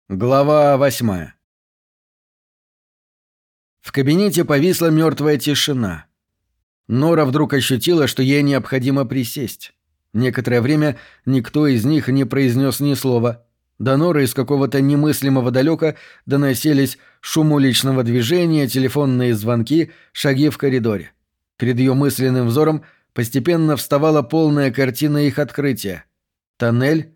Глава 8. В кабинете повисла мертвая тишина. Нора вдруг ощутила, что ей необходимо присесть. Некоторое время никто из них не произнес ни слова. До Норы из какого-то немыслимого далека доносились шум уличного движения, телефонные звонки, шаги в коридоре. Перед ее мысленным взором постепенно вставала полная картина их открытия. Тоннель,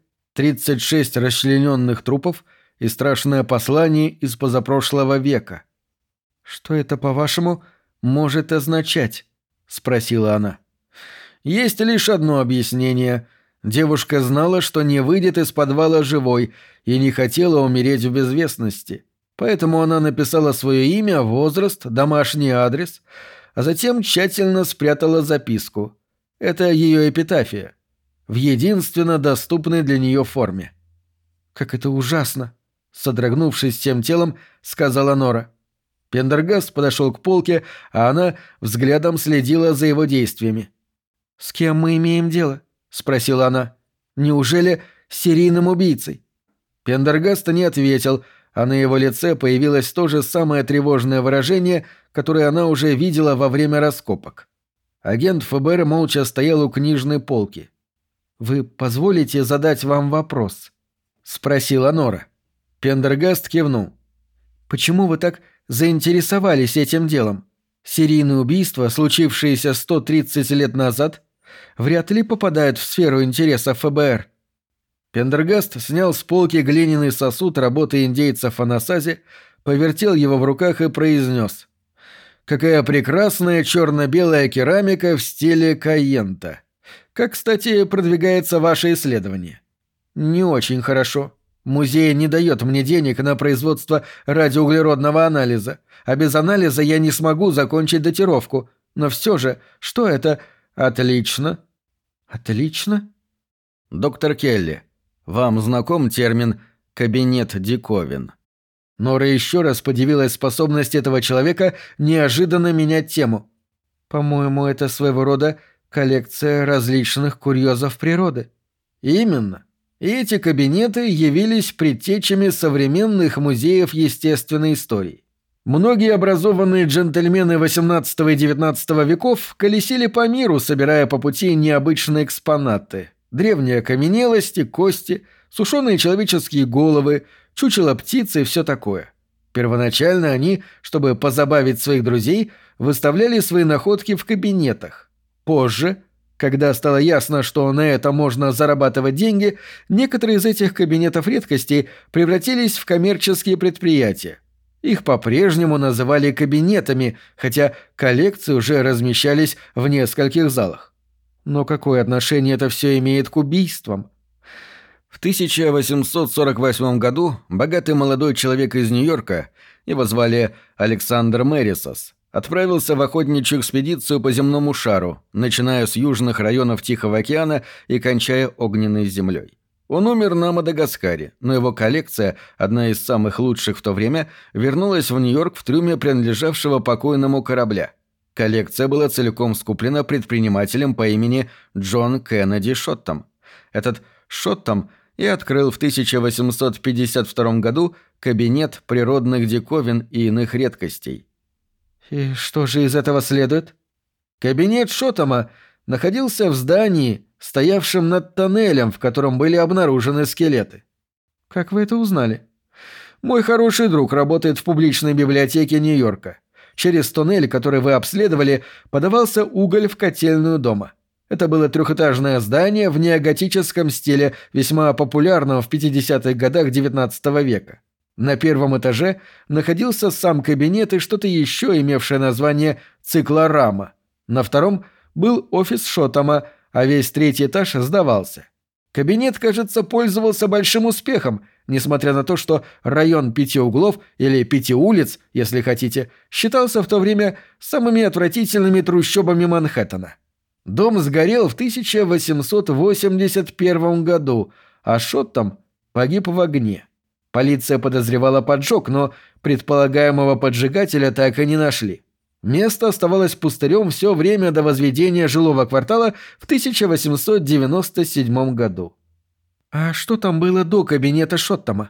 36 расчлененных трупов — и страшное послание из позапрошлого века. «Что это, по-вашему, может означать?» — спросила она. «Есть лишь одно объяснение. Девушка знала, что не выйдет из подвала живой и не хотела умереть в безвестности. Поэтому она написала свое имя, возраст, домашний адрес, а затем тщательно спрятала записку. Это ее эпитафия. В единственно доступной для нее форме». «Как это ужасно!» — содрогнувшись всем телом, сказала Нора. Пендергаст подошел к полке, а она взглядом следила за его действиями. «С кем мы имеем дело?» — спросила она. «Неужели с серийным убийцей?» Пендергаст не ответил, а на его лице появилось то же самое тревожное выражение, которое она уже видела во время раскопок. Агент ФБР молча стоял у книжной полки. «Вы позволите задать вам вопрос?» — спросила Нора. Пендергаст кивнул. «Почему вы так заинтересовались этим делом? Серийные убийства, случившиеся 130 лет назад, вряд ли попадают в сферу интересов ФБР». Пендергаст снял с полки глиняный сосуд работы индейцев Анасази, повертел его в руках и произнес: «Какая прекрасная черно-белая керамика в стиле Кайента. Как, кстати, продвигается ваше исследование?» «Не очень хорошо. Музей не дает мне денег на производство радиоуглеродного анализа, а без анализа я не смогу закончить датировку. Но все же, что это? Отлично». «Отлично?» «Доктор Келли, вам знаком термин «кабинет диковин»?» Нора еще раз подивилась способности этого человека неожиданно менять тему. «По-моему, это своего рода коллекция различных курьезов природы». «Именно. И эти кабинеты явились предтечами современных музеев естественной истории. Многие образованные джентльмены XVIII и XIX веков колесили по миру, собирая по пути необычные экспонаты. Древние окаменелости, кости, сушеные человеческие головы, чучело птицы и все такое. Первоначально они, чтобы позабавить своих друзей, выставляли свои находки в кабинетах. Позже, когда стало ясно, что на это можно зарабатывать деньги, некоторые из этих кабинетов редкостей превратились в коммерческие предприятия. Их по-прежнему называли кабинетами, хотя коллекции уже размещались в нескольких залах. Но какое отношение это все имеет к убийствам? В 1848 году богатый молодой человек из Нью-Йорка, его звали Александр Мэрисос, отправился в охотничью экспедицию по земному шару, начиная с южных районов Тихого океана и кончая огненной землей. Он умер на Мадагаскаре, но его коллекция, одна из самых лучших в то время, вернулась в Нью-Йорк в трюме принадлежавшего покойному корабля. Коллекция была целиком скуплена предпринимателем по имени Джон Кеннеди Шоттом. Этот Шоттом и открыл в 1852 году кабинет природных диковин и иных редкостей. «И что же из этого следует?» Кабинет Шоттома находился в здании, стоявшем над тоннелем, в котором были обнаружены скелеты. «Как вы это узнали?» «Мой хороший друг работает в публичной библиотеке Нью-Йорка. Через тоннель, который вы обследовали, подавался уголь в котельную дома. Это было трехэтажное здание в неоготическом стиле, весьма популярном в 50-х годах XIX века. На первом этаже находился сам кабинет и что-то еще, имевшее название «циклорама». На втором был офис Шоттома, а весь третий этаж сдавался. Кабинет, кажется, пользовался большим успехом, несмотря на то, что район Пяти углов, или Пяти улиц, если хотите, считался в то время самыми отвратительными трущобами Манхэттена. Дом сгорел в 1881 году, а Шоттом погиб в огне. Полиция подозревала поджог, но предполагаемого поджигателя так и не нашли. Место оставалось пустырем все время до возведения жилого квартала в 1897 году. «А что там было до кабинета Шоттома?»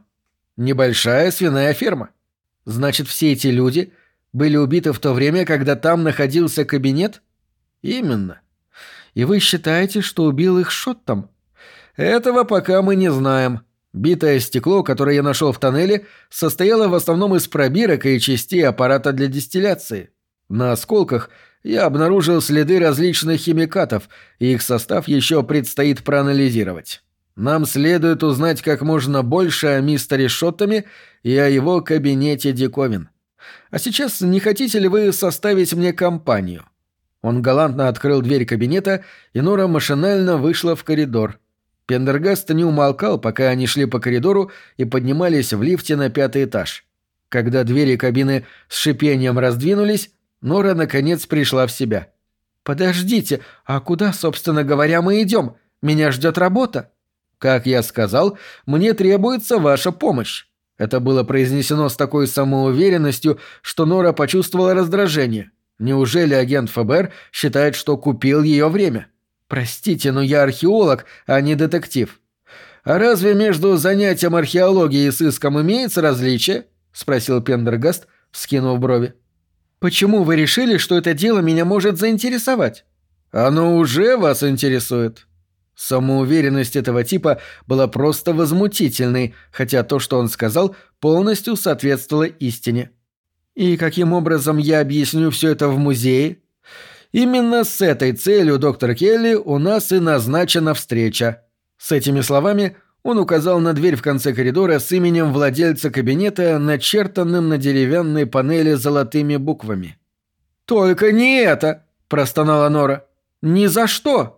Небольшая свиная ферма. Значит, все эти люди были убиты в то время, когда там находился кабинет? Именно. И вы считаете, что убил их Шоттом? Этого пока мы не знаем. Битое стекло, которое я нашел в тоннеле, состояло в основном из пробирок и частей аппарата для дистилляции. На осколках я обнаружил следы различных химикатов, и их состав еще предстоит проанализировать. Нам следует узнать как можно больше о мистере Шоттаме и о его кабинете диковин. А сейчас не хотите ли вы составить мне компанию?» Он галантно открыл дверь кабинета, и Нора машинально вышла в коридор. Пендергаст не умолкал, пока они шли по коридору и поднимались в лифте на 5-й этаж. Когда двери кабины с шипением раздвинулись, Нора наконец пришла в себя. «Подождите, а куда, собственно говоря, мы идем? Меня ждет работа». «Как я сказал, мне требуется ваша помощь». Это было произнесено с такой самоуверенностью, что Нора почувствовала раздражение. Неужели агент ФБР считает, что купил ее время? «Простите, но я археолог, а не детектив». «А разве между занятием археологией и сыском имеется различие?» — спросил Пендергаст, вскинув брови. «Почему вы решили, что это дело меня может заинтересовать?» «Оно уже вас интересует». Самоуверенность этого типа была просто возмутительной, хотя то, что он сказал, полностью соответствовало истине. «И каким образом я объясню все это в музее?» «Именно с этой целью, доктор Келли, у нас и назначена встреча». С этими словами он указал на дверь в конце коридора с именем владельца кабинета, начертанным на деревянной панели золотыми буквами. «Только не это!» – простонала Нора. «Ни за что!»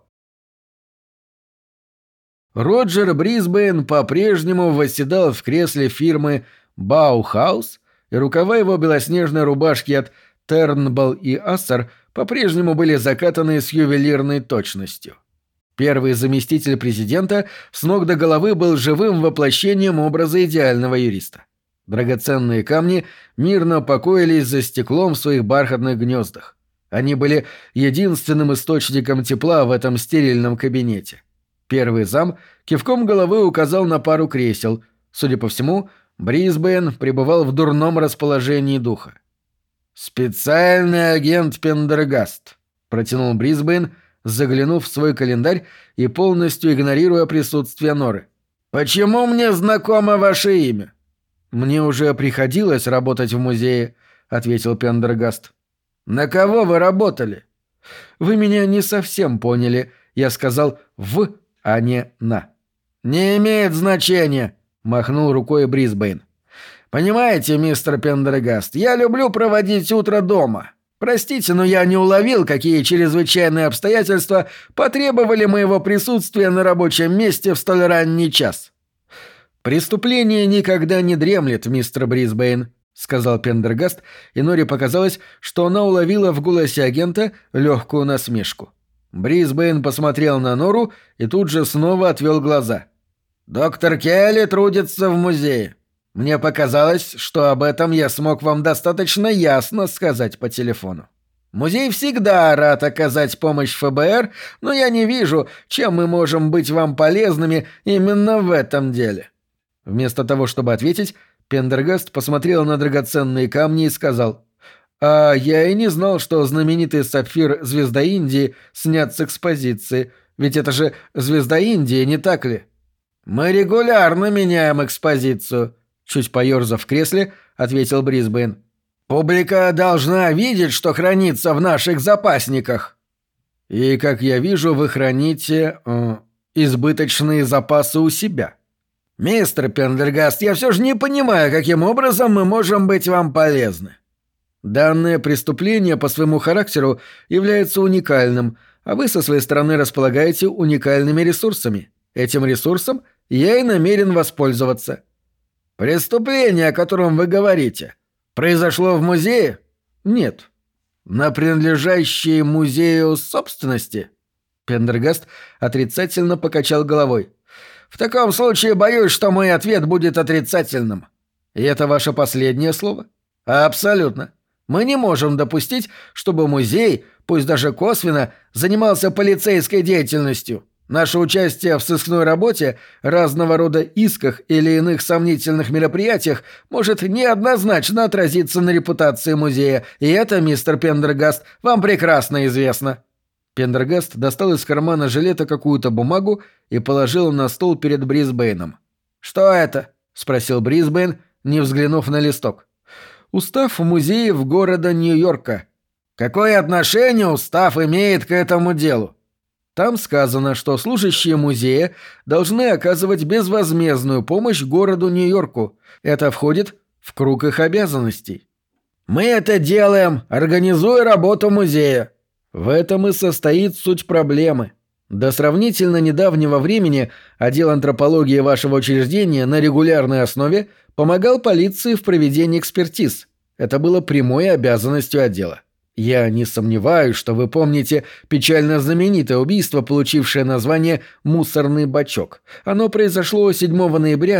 Роджер Брисбейн по-прежнему восседал в кресле фирмы «Баухаус», и рукава его белоснежной рубашки от «Тернбл и Ассер» по-прежнему были закатаны с ювелирной точностью. Первый заместитель президента с ног до головы был живым воплощением образа идеального юриста. Драгоценные камни мирно покоились за стеклом в своих бархатных гнездах. Они были единственным источником тепла в этом стерильном кабинете. Первый зам кивком головы указал на пару кресел. Судя по всему, Брисбейн пребывал в дурном расположении духа. «Специальный агент Пендергаст», — протянул Брисбейн, заглянув в свой календарь и полностью игнорируя присутствие Норы. «Почему мне знакомо ваше имя?» «Мне уже приходилось работать в музее», — ответил Пендергаст. «На кого вы работали?» «Вы меня не совсем поняли. Я сказал «в», а не «на». «Не имеет значения», — махнул рукой Брисбейн. «Понимаете, мистер Пендергаст, я люблю проводить утро дома. Простите, но я не уловил, какие чрезвычайные обстоятельства потребовали моего присутствия на рабочем месте в столь ранний час». «Преступление никогда не дремлет, мистер Брисбейн», — сказал Пендергаст, и Норе показалось, что она уловила в голосе агента легкую насмешку. Брисбейн посмотрел на Нору и тут же снова отвел глаза. «Доктор Келли трудится в музее. Мне показалось, что об этом я смог вам достаточно ясно сказать по телефону. Музей всегда рад оказать помощь ФБР, но я не вижу, чем мы можем быть вам полезными именно в этом деле». Вместо того, чтобы ответить, Пендергаст посмотрел на драгоценные камни и сказал: «А я и не знал, что знаменитый сапфир «Звезда Индии» снят с экспозиции. Ведь это же «Звезда Индии», не так ли?» «Мы регулярно меняем экспозицию», — чуть поерзав в кресле, ответил Брисбейн. «Публика должна видеть, что хранится в наших запасниках». «И, как я вижу, вы храните избыточные запасы у себя». «Мистер Пендергаст, я все же не понимаю, каким образом мы можем быть вам полезны». «Данное преступление по своему характеру является уникальным, а вы со своей стороны располагаете уникальными ресурсами. Этим ресурсом я и намерен воспользоваться». «Преступление, о котором вы говорите, произошло в музее?» «Нет». «На принадлежащей музею собственности?» Пендергаст отрицательно покачал головой. «В таком случае боюсь, что мой ответ будет отрицательным». «И это ваше последнее слово?» «Абсолютно. Мы не можем допустить, чтобы музей, пусть даже косвенно, занимался полицейской деятельностью. Наше участие в сыскной работе, разного рода исках или иных сомнительных мероприятиях может неоднозначно отразиться на репутации музея, и это, мистер Пендергаст, вам прекрасно известно». Пендергаст достал из кармана жилета какую-то бумагу и положил на стол перед Брисбейном. «Что это?» — спросил Брисбейн, не взглянув на листок. «Устав музеев города Нью-Йорка». «Какое отношение устав имеет к этому делу?» Там сказано, что служащие музея должны оказывать безвозмездную помощь городу Нью-Йорку. Это входит в круг их обязанностей. «Мы это делаем, организуя работу музея». В этом и состоит суть проблемы. До сравнительно недавнего времени отдел антропологии вашего учреждения на регулярной основе помогал полиции в проведении экспертиз. Это было прямой обязанностью отдела. Я не сомневаюсь, что вы помните печально знаменитое убийство, получившее название «Мусорный бачок». Оно произошло 7 ноября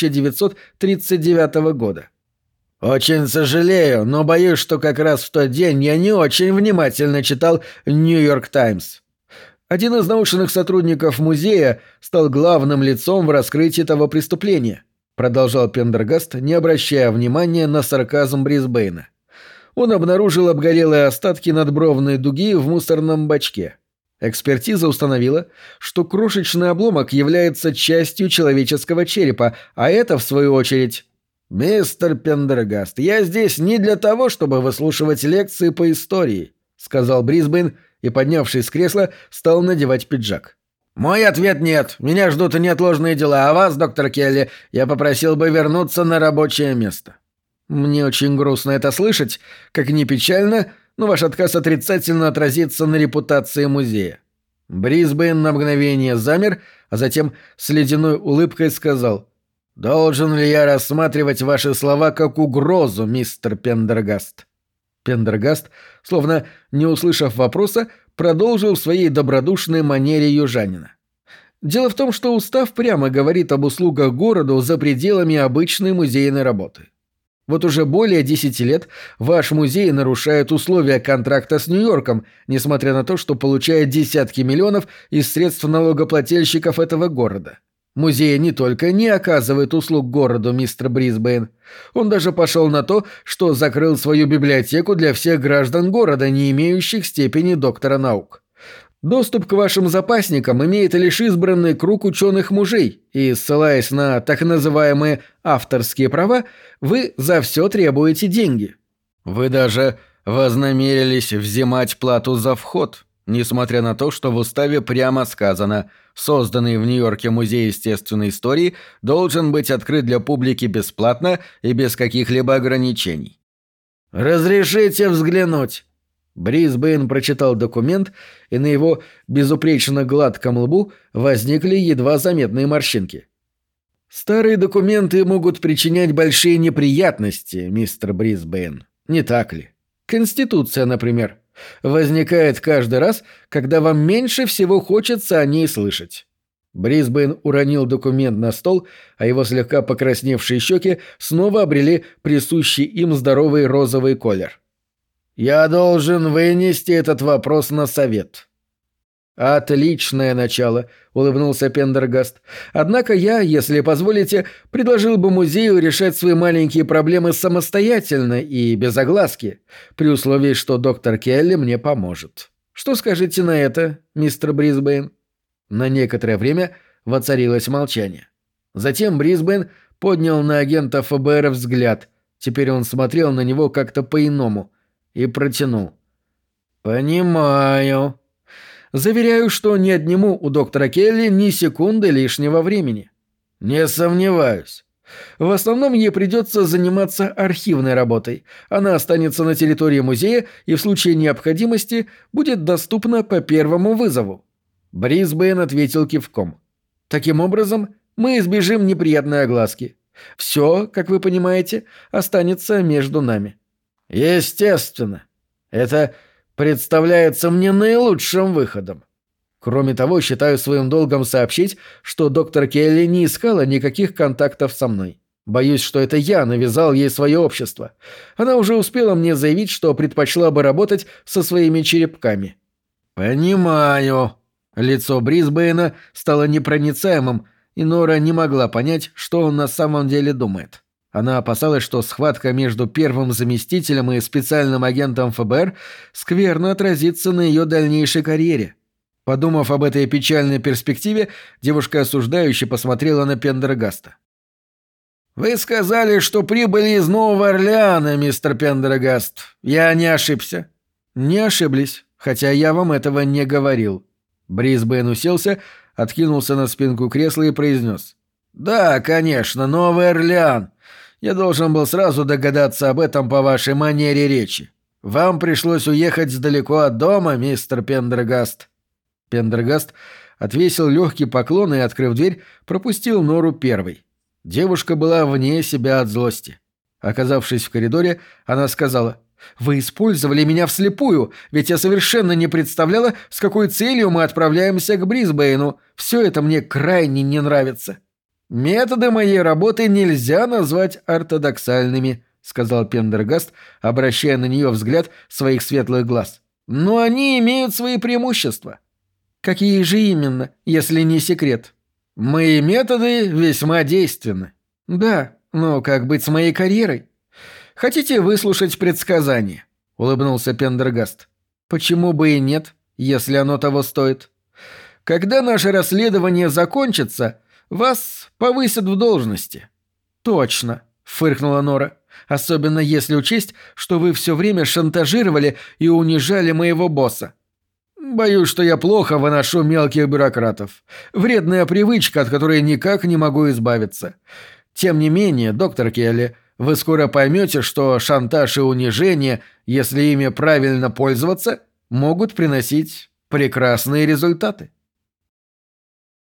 1939 года. «Очень сожалею, но боюсь, что как раз в тот день я не очень внимательно читал «Нью-Йорк Таймс». Один из научных сотрудников музея стал главным лицом в раскрытии того преступления», продолжал Пендергаст, не обращая внимания на сарказм Брисбейна. Он обнаружил обгорелые остатки надбровной дуги в мусорном бачке. Экспертиза установила, что крошечный обломок является частью человеческого черепа, а это, в свою очередь... «Мистер Пендергаст, я здесь не для того, чтобы выслушивать лекции по истории», — сказал Брисбейн и, поднявшись с кресла, стал надевать пиджак. «Мой ответ нет. Меня ждут неотложные дела, а вас, доктор Келли, я попросил бы вернуться на рабочее место». «Мне очень грустно это слышать, как ни печально, но ваш отказ отрицательно отразится на репутации музея». Брисбейн на мгновение замер, а затем с ледяной улыбкой сказал: «Должен ли я рассматривать ваши слова как угрозу, мистер Пендергаст?» Пендергаст, словно не услышав вопроса, продолжил в своей добродушной манере южанина. «Дело в том, что устав прямо говорит об услугах городу за пределами обычной музейной работы. Вот уже более 10 лет ваш музей нарушает условия контракта с Нью-Йорком, несмотря на то, что получает десятки миллионов из средств налогоплательщиков этого города. Музей не только не оказывает услуг городу, мистер Брисбейн, он даже пошел на то, что закрыл свою библиотеку для всех граждан города, не имеющих степени доктора наук. Доступ к вашим запасникам имеет лишь избранный круг ученых-мужей, и, ссылаясь на так называемые авторские права, вы за все требуете деньги. Вы даже вознамерились взимать плату за вход, несмотря на то, что в уставе прямо сказано: созданный в Нью-Йорке музей естественной истории должен быть открыт для публики бесплатно и без каких-либо ограничений. «Разрешите взглянуть?» Брисбейн прочитал документ, и на его безупречно гладком лбу возникли едва заметные морщинки. «Старые документы могут причинять большие неприятности, мистер Брисбейн, не так ли? Конституция, например, возникает каждый раз, когда вам меньше всего хочется о ней слышать». Брисбейн уронил документ на стол, а его слегка покрасневшие щеки снова обрели присущий им здоровый розовый колер. «Я должен вынести этот вопрос на совет». «Отличное начало», — улыбнулся Пендергаст. «Однако я, если позволите, предложил бы музею решать свои маленькие проблемы самостоятельно и без огласки, при условии, что доктор Келли мне поможет. Что скажете на это, мистер Брисбейн?» На некоторое время воцарилось молчание. Затем Брисбейн поднял на агента ФБР взгляд. Теперь он смотрел на него как-то по-иному и протянул: «Понимаю. Заверяю, что не отниму у доктора Келли ни секунды лишнего времени». «Не сомневаюсь. В основном ей придется заниматься архивной работой. Она останется на территории музея и в случае необходимости будет доступна по первому вызову». Брисбейн ответил кивком. «Таким образом, мы избежим неприятной огласки. Все, как вы понимаете, останется между нами». «Естественно. Это представляется мне наилучшим выходом. Кроме того, считаю своим долгом сообщить, что доктор Келли не искала никаких контактов со мной. Боюсь, что это я навязал ей свое общество. Она уже успела мне заявить, что предпочла бы работать со своими черепками». «Понимаю». Лицо Брисбейна стало непроницаемым, и Нора не могла понять, что он на самом деле думает. Она опасалась, что схватка между первым заместителем и специальным агентом ФБР скверно отразится на ее дальнейшей карьере. Подумав об этой печальной перспективе, девушка осуждающе посмотрела на Пендергаста. «Вы сказали, что прибыли из Нового Орлеана, мистер Пендергаст. Я не ошибся?» «Не ошиблись, хотя я вам этого не говорил». Брисбейн уселся, откинулся на спинку кресла и произнес. «Да, конечно, Новый Орлеан. Я должен был сразу догадаться об этом по вашей манере речи. Вам пришлось уехать далеко от дома, мистер Пендергаст». Пендергаст отвесил легкий поклон и, открыв дверь, пропустил Нору первой. Девушка была вне себя от злости. Оказавшись в коридоре, она сказала: «Вы использовали меня вслепую, ведь я совершенно не представляла, с какой целью мы отправляемся к Брисбейну. Все это мне крайне не нравится». «Методы моей работы нельзя назвать ортодоксальными», — сказал Пендергаст, обращая на нее взгляд своих светлых глаз. «Но они имеют свои преимущества». «Какие же именно, если не секрет?» «Мои методы весьма действенны». «Да, но как быть с моей карьерой?» «Хотите выслушать предсказание?» — улыбнулся Пендергаст. «Почему бы и нет, если оно того стоит? Когда наше расследование закончится, вас повысят в должности». «Точно», — фыркнула Нора. «Особенно если учесть, что вы все время шантажировали и унижали моего босса». «Боюсь, что я плохо выношу мелких бюрократов. Вредная привычка, от которой никак не могу избавиться. Тем не менее, доктор Келли, вы скоро поймете, что шантаж и унижение, если ими правильно пользоваться, могут приносить прекрасные результаты».